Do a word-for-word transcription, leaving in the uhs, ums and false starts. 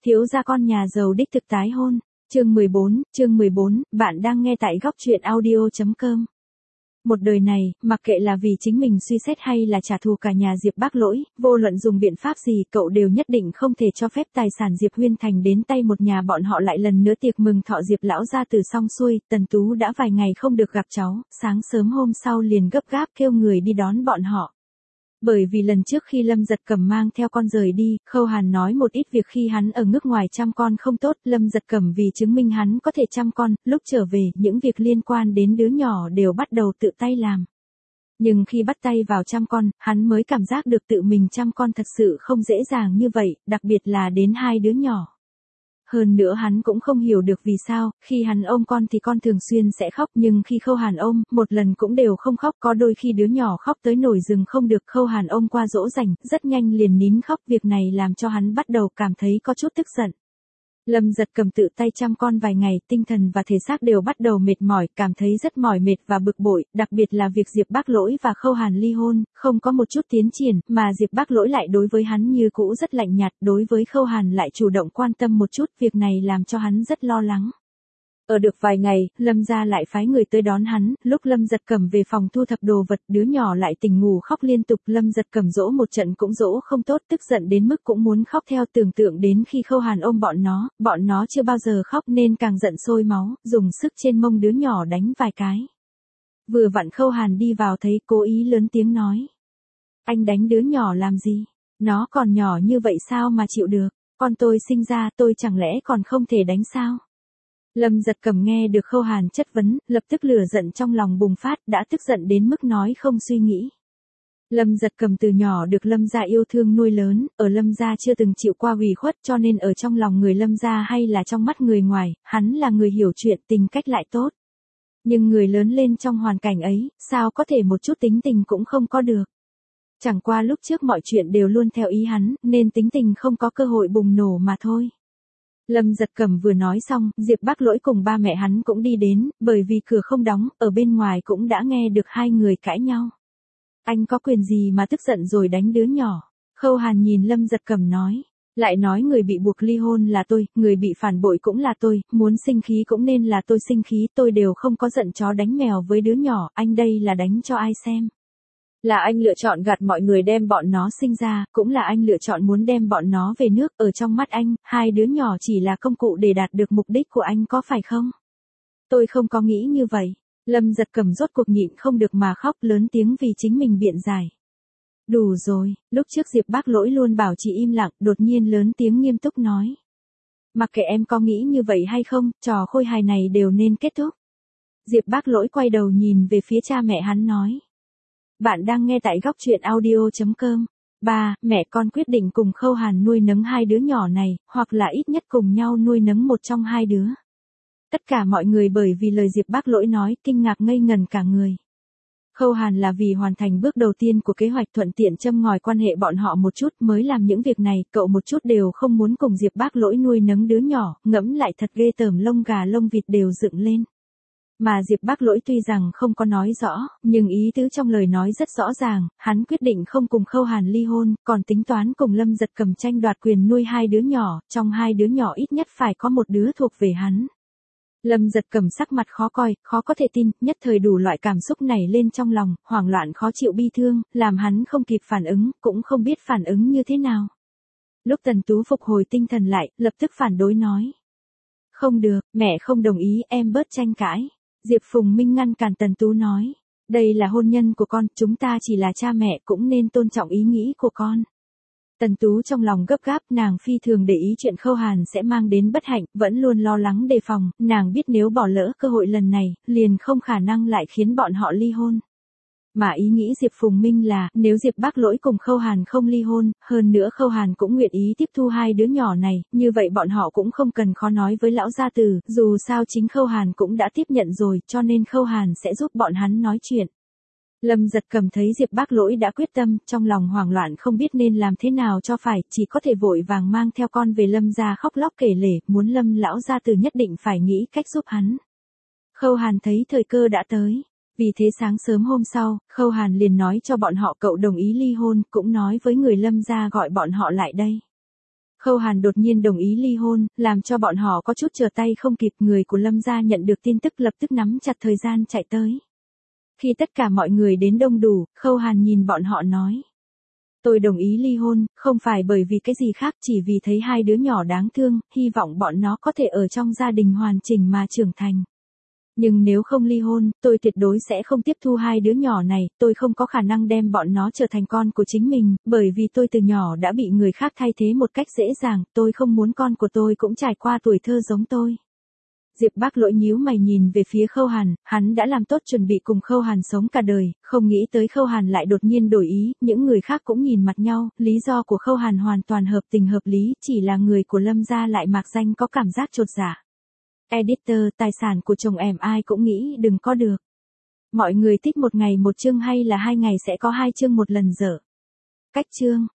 Thiếu gia con nhà giàu đích thực tái hôn. Chương mười bốn, chương mười bốn, bạn đang nghe tại góc truyện audio chấm com. Một đời này, mặc kệ là vì chính mình suy xét hay là trả thù cả nhà Diệp Bác Lỗi, vô luận dùng biện pháp gì cậu đều nhất định không thể cho phép tài sản Diệp Huyên Thành đến tay một nhà bọn họ lại lần nữa tiệc mừng thọ Diệp lão gia tử xong xuôi, Tần Tú đã vài ngày không được gặp cháu, sáng sớm hôm sau liền gấp gáp kêu người đi đón bọn họ. Bởi vì lần trước khi Lâm Giật Cẩm mang theo con rời đi, Khâu Hàn nói một ít việc khi hắn ở nước ngoài chăm con không tốt, Lâm Giật Cẩm vì chứng minh hắn có thể chăm con, lúc trở về, những việc liên quan đến đứa nhỏ đều bắt đầu tự tay làm. Nhưng khi bắt tay vào chăm con, hắn mới cảm giác được tự mình chăm con thật sự không dễ dàng như vậy, đặc biệt là đến hai đứa nhỏ. Hơn nữa hắn cũng không hiểu được vì sao, khi hắn ôm con thì con thường xuyên sẽ khóc nhưng khi Khâu Hàn ôm, một lần cũng đều không khóc, có đôi khi đứa nhỏ khóc tới nổi dừng không được, Khâu Hàn ôm qua dỗ dành, rất nhanh liền nín khóc, việc này làm cho hắn bắt đầu cảm thấy có chút tức giận. Lâm Giật Cẩm tự tay chăm con vài ngày, tinh thần và thể xác đều bắt đầu mệt mỏi, cảm thấy rất mỏi mệt và bực bội, đặc biệt là việc Diệp Bác Lỗi và Khâu Hàn ly hôn, không có một chút tiến triển, mà Diệp Bác Lỗi lại đối với hắn như cũ rất lạnh nhạt, đối với Khâu Hàn lại chủ động quan tâm một chút, việc này làm cho hắn rất lo lắng. Ở được vài ngày, Lâm gia lại phái người tới đón hắn, lúc Lâm Giật Cẩm về phòng thu thập đồ vật, đứa nhỏ lại tỉnh ngủ khóc liên tục, Lâm Giật Cẩm dỗ một trận cũng dỗ không tốt, tức giận đến mức cũng muốn khóc theo, tưởng tượng đến khi Khâu Hàn ôm bọn nó, bọn nó chưa bao giờ khóc nên càng giận sôi máu, dùng sức trên mông đứa nhỏ đánh vài cái. Vừa vặn Khâu Hàn đi vào thấy, cố ý lớn tiếng nói: "Anh đánh đứa nhỏ làm gì? Nó còn nhỏ như vậy sao mà chịu được? Con tôi sinh ra tôi chẳng lẽ còn không thể đánh sao?" Lâm Giật Cẩm nghe được Khâu Hàn chất vấn, lập tức lửa giận trong lòng bùng phát, đã tức giận đến mức nói không suy nghĩ. Lâm Giật Cẩm từ nhỏ được Lâm gia yêu thương nuôi lớn, ở Lâm gia chưa từng chịu qua ủy khuất, cho nên ở trong lòng người Lâm gia hay là trong mắt người ngoài, hắn là người hiểu chuyện, tính cách lại tốt. Nhưng người lớn lên trong hoàn cảnh ấy, sao có thể một chút tính tình cũng không có được. Chẳng qua lúc trước mọi chuyện đều luôn theo ý hắn, nên tính tình không có cơ hội bùng nổ mà thôi. Lâm Giật Cẩm vừa nói xong, Diệp Bác Lỗi cùng ba mẹ hắn cũng đi đến, bởi vì cửa không đóng, ở bên ngoài cũng đã nghe được hai người cãi nhau. "Anh có quyền gì mà tức giận rồi đánh đứa nhỏ?" Khâu Hàn nhìn Lâm Giật Cẩm nói. "Lại nói người bị buộc ly hôn là tôi, người bị phản bội cũng là tôi, muốn sinh khí cũng nên là tôi sinh khí, tôi đều không có giận chó đánh mèo với đứa nhỏ, anh đây là đánh cho ai xem? Là anh lựa chọn gạt mọi người đem bọn nó sinh ra, cũng là anh lựa chọn muốn đem bọn nó về nước, ở trong mắt anh, hai đứa nhỏ chỉ là công cụ để đạt được mục đích của anh có phải không? Tôi không có nghĩ như vậy." Lâm Giật Cẩm rốt cuộc nhịn không được mà khóc lớn tiếng vì chính mình biện giải. "Đủ rồi." Lúc trước Diệp Bác Lỗi luôn bảo chị im lặng, đột nhiên lớn tiếng nghiêm túc nói: "Mặc kệ em có nghĩ như vậy hay không, trò khôi hài này đều nên kết thúc." Diệp Bác Lỗi quay đầu nhìn về phía cha mẹ hắn nói. Bạn đang nghe tại góc truyện audio chấm com. Ba, mẹ con quyết định cùng Khâu Hàn nuôi nấng hai đứa nhỏ này, hoặc là ít nhất cùng nhau nuôi nấng một trong hai đứa. Tất cả mọi người bởi vì lời Diệp Bác Lỗi nói, kinh ngạc ngây ngần cả người. Khâu Hàn là vì hoàn thành bước đầu tiên của kế hoạch thuận tiện châm ngòi quan hệ bọn họ một chút mới làm những việc này, cậu một chút đều không muốn cùng Diệp Bác Lỗi nuôi nấng đứa nhỏ, ngẫm lại thật ghê tởm, lông gà lông vịt đều dựng lên. Mà Diệp Bác Lỗi tuy rằng không có nói rõ, nhưng ý tứ trong lời nói rất rõ ràng, hắn quyết định không cùng Khâu Hàn ly hôn, còn tính toán cùng Lâm Giật Cẩm tranh đoạt quyền nuôi hai đứa nhỏ, trong hai đứa nhỏ ít nhất phải có một đứa thuộc về hắn. Lâm Giật Cẩm sắc mặt khó coi, khó có thể tin, nhất thời đủ loại cảm xúc nảy lên trong lòng, hoảng loạn khó chịu bi thương, làm hắn không kịp phản ứng, cũng không biết phản ứng như thế nào. Lúc Tần Tú phục hồi tinh thần lại, lập tức phản đối nói: "Không được, mẹ không đồng ý, em bớt tranh cãi." Diệp Phùng Minh ngăn cản Tần Tú nói: "Đây là hôn nhân của con, chúng ta chỉ là cha mẹ cũng nên tôn trọng ý nghĩ của con." Tần Tú trong lòng gấp gáp, nàng phi thường để ý chuyện Khâu Hàn sẽ mang đến bất hạnh, vẫn luôn lo lắng đề phòng, nàng biết nếu bỏ lỡ cơ hội lần này, liền không khả năng lại khiến bọn họ ly hôn. Mà ý nghĩ Diệp Phùng Minh là, nếu Diệp Bác Lỗi cùng Khâu Hàn không ly hôn, hơn nữa Khâu Hàn cũng nguyện ý tiếp thu hai đứa nhỏ này, như vậy bọn họ cũng không cần khó nói với lão gia tử, dù sao chính Khâu Hàn cũng đã tiếp nhận rồi, cho nên Khâu Hàn sẽ giúp bọn hắn nói chuyện. Lâm Giật Cẩm thấy Diệp Bác Lỗi đã quyết tâm, trong lòng hoảng loạn không biết nên làm thế nào cho phải, chỉ có thể vội vàng mang theo con về Lâm gia khóc lóc kể lể, muốn Lâm lão gia tử nhất định phải nghĩ cách giúp hắn. Khâu Hàn thấy thời cơ đã tới. Vì thế sáng sớm hôm sau, Khâu Hàn liền nói cho bọn họ cậu đồng ý ly hôn, cũng nói với người Lâm gia gọi bọn họ lại đây. Khâu Hàn đột nhiên đồng ý ly hôn, làm cho bọn họ có chút trở tay không kịp. Người của Lâm gia nhận được tin tức lập tức nắm chặt thời gian chạy tới. Khi tất cả mọi người đến đông đủ, Khâu Hàn nhìn bọn họ nói. Tôi đồng ý ly hôn, không phải bởi vì cái gì khác, chỉ vì thấy hai đứa nhỏ đáng thương, hy vọng bọn nó có thể ở trong gia đình hoàn chỉnh mà trưởng thành. Nhưng nếu không ly hôn, tôi tuyệt đối sẽ không tiếp thu hai đứa nhỏ này, tôi không có khả năng đem bọn nó trở thành con của chính mình, bởi vì tôi từ nhỏ đã bị người khác thay thế một cách dễ dàng, tôi không muốn con của tôi cũng trải qua tuổi thơ giống tôi. Diệp Bác Lỗi nhíu mày nhìn về phía Khâu Hàn, hắn đã làm tốt chuẩn bị cùng Khâu Hàn sống cả đời, không nghĩ tới Khâu Hàn lại đột nhiên đổi ý, những người khác cũng nhìn mặt nhau, lý do của Khâu Hàn hoàn toàn hợp tình hợp lý, chỉ là người của Lâm gia lại mạc danh có cảm giác chột dạ. Editor, tài sản của chồng em ai cũng nghĩ đừng có được. Mọi người thích một ngày một chương hay là hai ngày sẽ có hai chương một lần dở? Cách chương